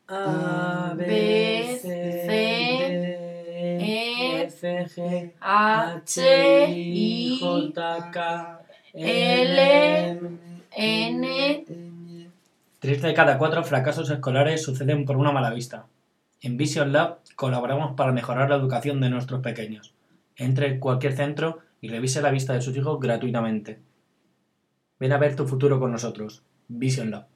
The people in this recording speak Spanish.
A, B, B, C, C, D, D, E, F, G, H, H, I, I, J, K, L, L, N. 3 de cada 4 fracasos escolares suceden por una mala vista. En Vision Lab colaboramos para mejorar la educación de nuestros pequeños. Entre en cualquier centro y revise la vista de sus hijos gratuitamente. Ven a ver tu futuro con nosotros. Vision Lab.